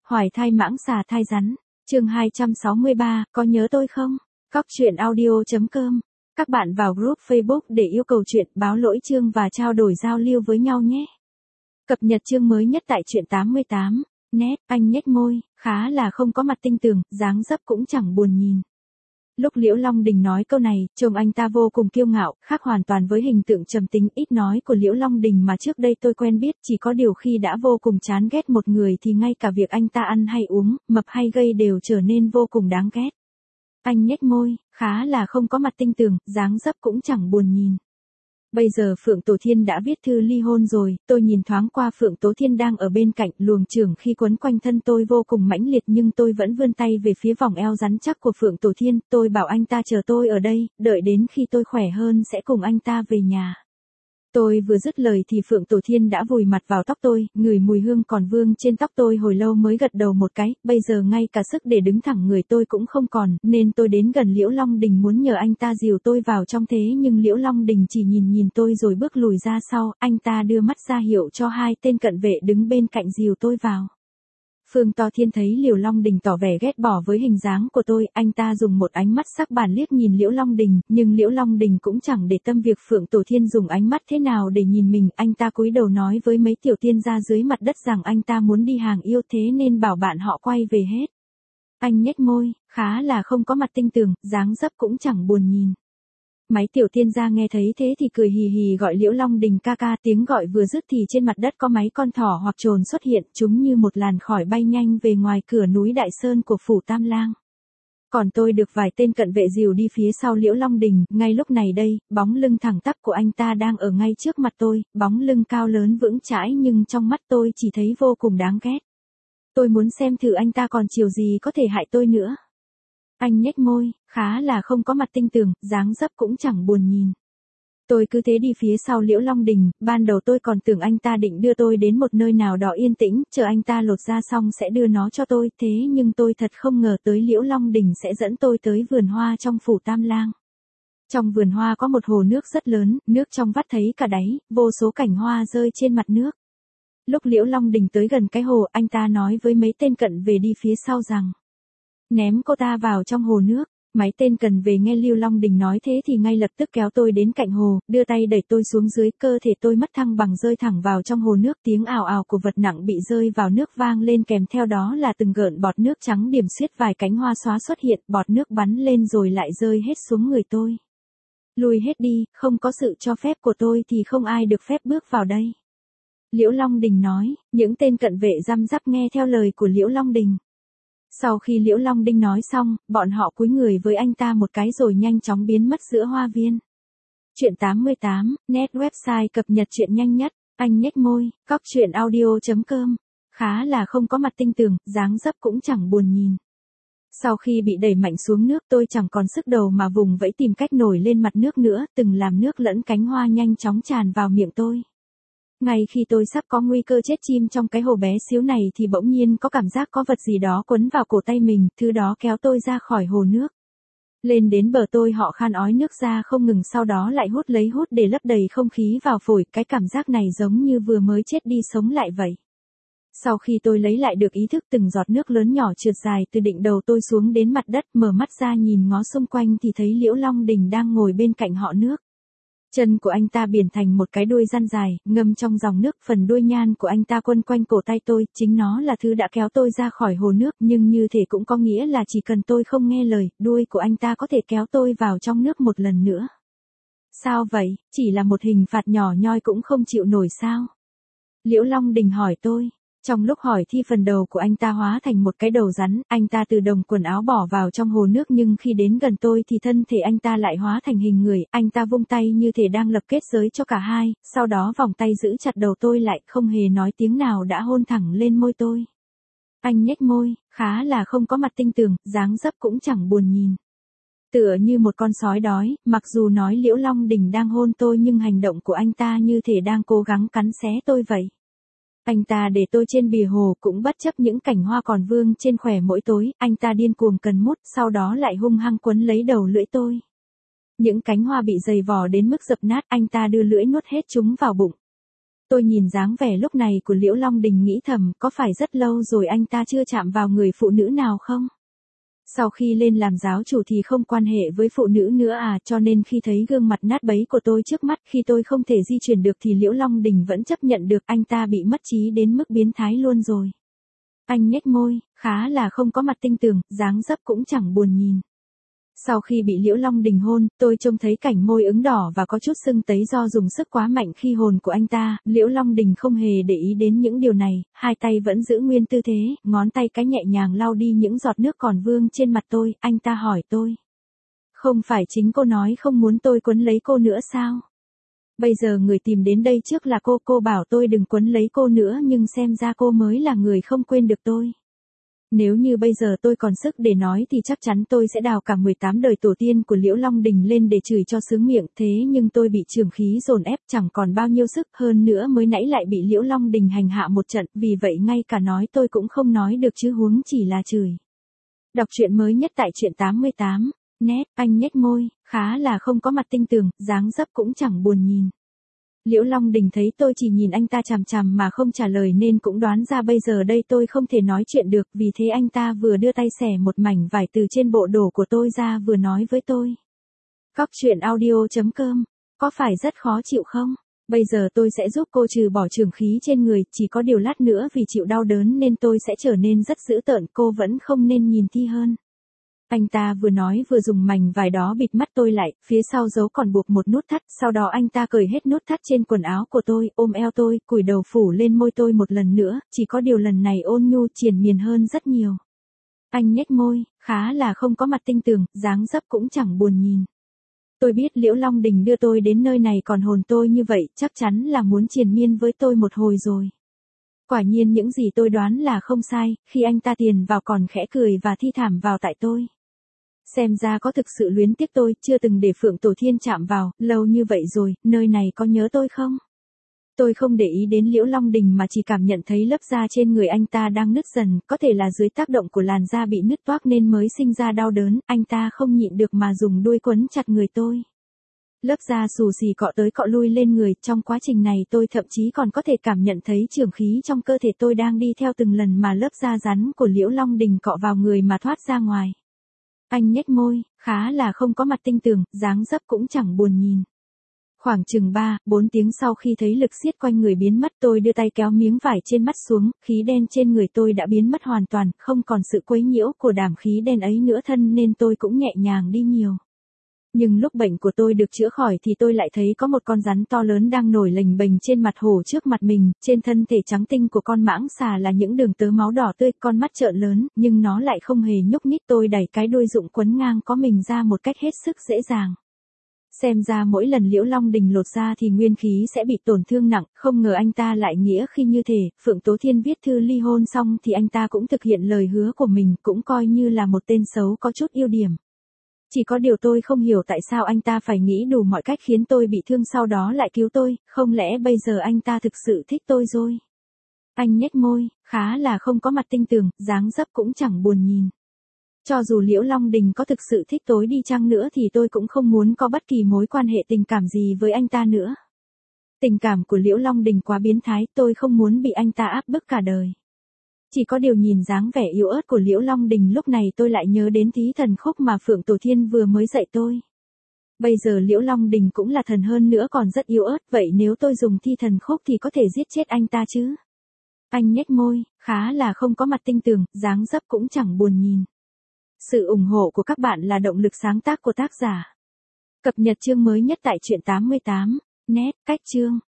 Hoài thai mãng xà thai rắn. Chương 263, có nhớ tôi không? Cóc truyện audio.com. Các bạn vào group Facebook để yêu cầu truyện, báo lỗi chương và trao đổi giao lưu với nhau nhé. Cập nhật chương mới nhất tại truyện 88. Nét, anh nhếch môi, khá là không có mặt tinh tường, dáng dấp cũng chẳng buồn nhìn. Lúc Liễu Long Đình nói câu này, trông anh ta vô cùng kiêu ngạo, khác hoàn toàn với hình tượng trầm tính ít nói của Liễu Long Đình mà trước đây tôi quen biết, chỉ có điều khi đã vô cùng chán ghét một người thì ngay cả việc anh ta ăn hay uống, mập hay gầy đều trở nên vô cùng đáng ghét. Anh nhếch môi, khá là không có mặt tinh tường, dáng dấp cũng chẳng buồn nhìn. Bây giờ Phượng Tổ Thiên đã viết thư ly hôn rồi, tôi nhìn thoáng qua Phượng Tố Thiên đang ở bên cạnh, luồng chưởng khi quấn quanh thân tôi vô cùng mãnh liệt nhưng tôi vẫn vươn tay về phía vòng eo rắn chắc của Phượng Tổ Thiên, tôi bảo anh ta chờ tôi ở đây, đợi đến khi tôi khỏe hơn sẽ cùng anh ta về nhà. Tôi vừa dứt lời thì Phượng Tổ Thiên đã vùi mặt vào tóc tôi, ngửi mùi hương còn vương trên tóc tôi hồi lâu mới gật đầu một cái, bây giờ ngay cả sức để đứng thẳng người tôi cũng không còn, nên tôi đến gần Liễu Long Đình muốn nhờ anh ta dìu tôi vào trong thế nhưng Liễu Long Đình chỉ nhìn tôi rồi bước lùi ra sau, anh ta đưa mắt ra hiệu cho hai tên cận vệ đứng bên cạnh dìu tôi vào. Phượng Tổ Thiên thấy Liễu Long Đình tỏ vẻ ghét bỏ với hình dáng của tôi, anh ta dùng một ánh mắt sắc bén liếc nhìn Liễu Long Đình, nhưng Liễu Long Đình cũng chẳng để tâm việc Phượng Tổ Thiên dùng ánh mắt thế nào để nhìn mình, anh ta cúi đầu nói với mấy tiểu tiên gia dưới mặt đất rằng anh ta muốn đi hàng yêu thế nên bảo bạn họ quay về hết. Anh nhếch môi, khá là không có mặt tinh tường, dáng dấp cũng chẳng buồn nhìn. Mấy tiểu tiên gia nghe thấy thế thì cười hì hì gọi Liễu Long Đình ca ca, tiếng gọi vừa dứt thì trên mặt đất có mấy con thỏ hoặc trồn xuất hiện, chúng như một làn khói bay nhanh về ngoài cửa núi Đại Sơn của phủ Tam Lang. Còn tôi được vài tên cận vệ dìu đi phía sau Liễu Long Đình, ngay lúc này đây, bóng lưng thẳng tắp của anh ta đang ở ngay trước mặt tôi, bóng lưng cao lớn vững chãi nhưng trong mắt tôi chỉ thấy vô cùng đáng ghét. Tôi muốn xem thử anh ta còn chiều gì có thể hại tôi nữa. Anh nhếch môi, khá là không có mặt tinh tường, dáng dấp cũng chẳng buồn nhìn. Tôi cứ thế đi phía sau Liễu Long Đình, ban đầu tôi còn tưởng anh ta định đưa tôi đến một nơi nào đó yên tĩnh, chờ anh ta lột ra xong sẽ đưa nó cho tôi, thế nhưng tôi thật không ngờ tới Liễu Long Đình sẽ dẫn tôi tới vườn hoa trong phủ Tam Lang. Trong vườn hoa có một hồ nước rất lớn, nước trong vắt thấy cả đáy, vô số cành hoa rơi trên mặt nước. Lúc Liễu Long Đình tới gần cái hồ, anh ta nói với mấy tên cận về đi phía sau rằng ném cô ta vào trong hồ nước. Mấy tên cần về nghe Liễu Long Đình nói thế thì ngay lập tức kéo tôi đến cạnh hồ, đưa tay đẩy tôi xuống dưới, cơ thể tôi mất thăng bằng rơi thẳng vào trong hồ nước, tiếng ào ào của vật nặng bị rơi vào nước vang lên kèm theo đó là từng gợn bọt nước trắng điểm xuyết, vài cánh hoa xóa xuất hiện, bọt nước bắn lên rồi lại rơi hết xuống người tôi. Lùi hết đi, không có sự cho phép của tôi thì không ai được phép bước vào đây. Liễu Long Đình nói, những tên cận vệ răm rắp nghe theo lời của Liễu Long Đình. Sau khi Liễu Long Đình nói xong, bọn họ cúi người với anh ta một cái rồi nhanh chóng biến mất giữa hoa viên. Truyện 88, net website cập nhật truyện nhanh nhất, anh nhếch môi, cóc truyện audio.com. Khá là không có mặt tinh tường, dáng dấp cũng chẳng buồn nhìn. Sau khi bị đẩy mạnh xuống nước tôi chẳng còn sức đầu mà vùng vẫy tìm cách nổi lên mặt nước nữa, từng làm nước lẫn cánh hoa nhanh chóng tràn vào miệng tôi. Ngay khi tôi sắp có nguy cơ chết chim trong cái hồ bé xíu này thì bỗng nhiên có cảm giác có vật gì đó quấn vào cổ tay mình, thứ đó kéo tôi ra khỏi hồ nước. Lên đến bờ tôi họ khan ói nước ra không ngừng, sau đó lại hút để lấp đầy không khí vào phổi, cái cảm giác này giống như vừa mới chết đi sống lại vậy. Sau khi tôi lấy lại được ý thức, từng giọt nước lớn nhỏ trượt dài từ đỉnh đầu tôi xuống đến mặt đất, mở mắt ra nhìn ngó xung quanh thì thấy Liễu Long Đình đang ngồi bên cạnh họ nước. Chân của anh ta biển thành một cái đuôi răn dài, ngâm trong dòng nước, phần đuôi nhan của anh ta quấn quanh cổ tay tôi, chính nó là thứ đã kéo tôi ra khỏi hồ nước, nhưng như thể cũng có nghĩa là chỉ cần tôi không nghe lời, đuôi của anh ta có thể kéo tôi vào trong nước một lần nữa. Sao vậy, chỉ là một hình phạt nhỏ nhoi cũng không chịu nổi sao? Liễu Long Đình hỏi tôi. Trong lúc hỏi thì phần đầu của anh ta hóa thành một cái đầu rắn, anh ta từ đồng quần áo bỏ vào trong hồ nước nhưng khi đến gần tôi thì thân thể anh ta lại hóa thành hình người, anh ta vung tay như thể đang lập kết giới cho cả hai, sau đó vòng tay giữ chặt đầu tôi lại, không hề nói tiếng nào đã hôn thẳng lên môi tôi. Anh nhếch môi, khá là không có mặt tinh tường, dáng dấp cũng chẳng buồn nhìn. Tựa như một con sói đói, mặc dù nói Liễu Long Đình đang hôn tôi nhưng hành động của anh ta như thể đang cố gắng cắn xé tôi vậy. Anh ta để tôi trên bìa hồ cũng bất chấp những cảnh hoa còn vương trên khóe mỗi tối, anh ta điên cuồng cần mút, sau đó lại hung hăng quấn lấy đầu lưỡi tôi. Những cánh hoa bị dày vò đến mức dập nát, anh ta đưa lưỡi nuốt hết chúng vào bụng. Tôi nhìn dáng vẻ lúc này của Liễu Long Đình nghĩ thầm, có phải rất lâu rồi anh ta chưa chạm vào người phụ nữ nào không? Sau khi lên làm giáo chủ thì không quan hệ với phụ nữ nữa à, cho nên khi thấy gương mặt nát bấy của tôi trước mắt, khi tôi không thể di chuyển được thì Liễu Long Đình vẫn chấp nhận được, anh ta bị mất trí đến mức biến thái luôn rồi. Anh nhếch môi, khá là không có mặt tinh tường, dáng dấp cũng chẳng buồn nhìn. Sau khi bị Liễu Long Đình hôn, tôi trông thấy cảnh môi ửng đỏ và có chút sưng tấy do dùng sức quá mạnh khi hôn của anh ta. Liễu Long Đình không hề để ý đến những điều này, hai tay vẫn giữ nguyên tư thế, ngón tay cái nhẹ nhàng lau đi những giọt nước còn vương trên mặt tôi. Anh ta hỏi tôi, không phải chính cô nói không muốn tôi quấn lấy cô nữa sao? Bây giờ người tìm đến đây trước là cô bảo tôi đừng quấn lấy cô nữa, nhưng xem ra cô mới là người không quên được tôi. Nếu như bây giờ tôi còn sức để nói thì chắc chắn tôi sẽ đào cả 18 đời tổ tiên của Liễu Long Đình lên để chửi cho sướng miệng, thế nhưng tôi bị chưởng khí dồn ép chẳng còn bao nhiêu sức, hơn nữa mới nãy lại bị Liễu Long Đình hành hạ một trận, vì vậy ngay cả nói tôi cũng không nói được chứ huống chỉ là chửi. Đọc truyện mới nhất tại truyện 88. Nét, anh nhếch môi, khá là không có mặt tinh tường, dáng dấp cũng chẳng buồn nhìn. Liễu Long Đình thấy tôi chỉ nhìn anh ta chằm chằm mà không trả lời nên cũng đoán ra bây giờ đây tôi không thể nói chuyện được, vì thế anh ta vừa đưa tay xẻ một mảnh vải từ trên bộ đồ của tôi ra vừa nói với tôi. Cóc truyện audio.com, có phải rất khó chịu không? Bây giờ tôi sẽ giúp cô trừ bỏ chưởng khí trên người, chỉ có điều lát nữa vì chịu đau đớn nên tôi sẽ trở nên rất dữ tợn, cô vẫn không nên nhìn Thi hơn. Anh ta vừa nói vừa dùng mảnh vải đó bịt mắt tôi lại, phía sau giấu còn buộc một nút thắt, sau đó anh ta cởi hết nút thắt trên quần áo của tôi, ôm eo tôi, cúi đầu phủ lên môi tôi một lần nữa, chỉ có điều lần này ôn nhu triền miên hơn rất nhiều. Anh nhếch môi, khá là không có mặt tinh tường, dáng dấp cũng chẳng buồn nhìn. Tôi biết Liễu Long Đình đưa tôi đến nơi này còn hồn tôi như vậy, chắc chắn là muốn triền miên với tôi một hồi rồi. Quả nhiên những gì tôi đoán là không sai, khi anh ta tiền vào còn khẽ cười và thi thảm vào tại tôi. Xem ra có thực sự luyến tiếc tôi, chưa từng để Phượng Tổ Thiên chạm vào, lâu như vậy rồi, nơi này có nhớ tôi không? Tôi không để ý đến Liễu Long Đình mà chỉ cảm nhận thấy lớp da trên người anh ta đang nứt dần, có thể là dưới tác động của làn da bị nứt toác nên mới sinh ra đau đớn, anh ta không nhịn được mà dùng đuôi quấn chặt người tôi. Lớp da xù xì cọ tới cọ lui lên người, trong quá trình này tôi thậm chí còn có thể cảm nhận thấy chưởng khí trong cơ thể tôi đang đi theo từng lần mà lớp da rắn của Liễu Long Đình cọ vào người mà thoát ra ngoài. Anh nhếch môi, khá là không có mặt tinh tường, dáng dấp cũng chẳng buồn nhìn. Khoảng chừng 3-4 tiếng sau khi thấy lực siết quanh người biến mất, tôi đưa tay kéo miếng vải trên mắt xuống, khí đen trên người tôi đã biến mất hoàn toàn, không còn sự quấy nhiễu của đàm khí đen ấy nữa thân nên tôi cũng nhẹ nhàng đi nhiều. Nhưng lúc bệnh của tôi được chữa khỏi thì tôi lại thấy có một con rắn to lớn đang nổi lềnh bềnh trên mặt hồ trước mặt mình, trên thân thể trắng tinh của con mãng xà là những đường tơ máu đỏ tươi, con mắt trợn lớn, nhưng nó lại không hề nhúc nhích. Tôi đẩy cái đuôi rụng quấn ngang có mình ra một cách hết sức dễ dàng. Xem ra mỗi lần Liễu Long Đình lột ra thì nguyên khí sẽ bị tổn thương nặng, không ngờ anh ta lại nghĩa khi như thể, Phượng Tố Thiên viết thư ly hôn xong thì anh ta cũng thực hiện lời hứa của mình, cũng coi như là một tên xấu có chút ưu điểm. Chỉ có điều tôi không hiểu tại sao anh ta phải nghĩ đủ mọi cách khiến tôi bị thương sau đó lại cứu tôi, không lẽ bây giờ anh ta thực sự thích tôi rồi? Anh nhếch môi, khá là không có mặt tinh tường, dáng dấp cũng chẳng buồn nhìn. Cho dù Liễu Long Đình có thực sự thích tôi đi chăng nữa thì tôi cũng không muốn có bất kỳ mối quan hệ tình cảm gì với anh ta nữa. Tình cảm của Liễu Long Đình quá biến thái, tôi không muốn bị anh ta áp bức cả đời. Chỉ có điều nhìn dáng vẻ yếu ớt của Liễu Long Đình lúc này tôi lại nhớ đến Thí Thần Khúc mà Phượng Tổ Thiên vừa mới dạy tôi. Bây giờ Liễu Long Đình cũng là thần hơn nữa còn rất yếu ớt, vậy nếu tôi dùng Thi Thần Khúc thì có thể giết chết anh ta chứ? Anh nhếch môi, khá là không có mặt tinh tường, dáng dấp cũng chẳng buồn nhìn. Sự ủng hộ của các bạn là động lực sáng tác của tác giả. Cập nhật chương mới nhất tại truyện 88. Nét, cách chương.